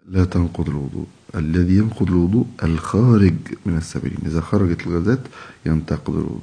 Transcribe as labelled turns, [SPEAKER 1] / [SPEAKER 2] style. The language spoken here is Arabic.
[SPEAKER 1] لا تنقض الوضوء. الذي ينقض الوضوء الخارج من السبيلين، إذا خرجت الغازات ينتقض الوضوء.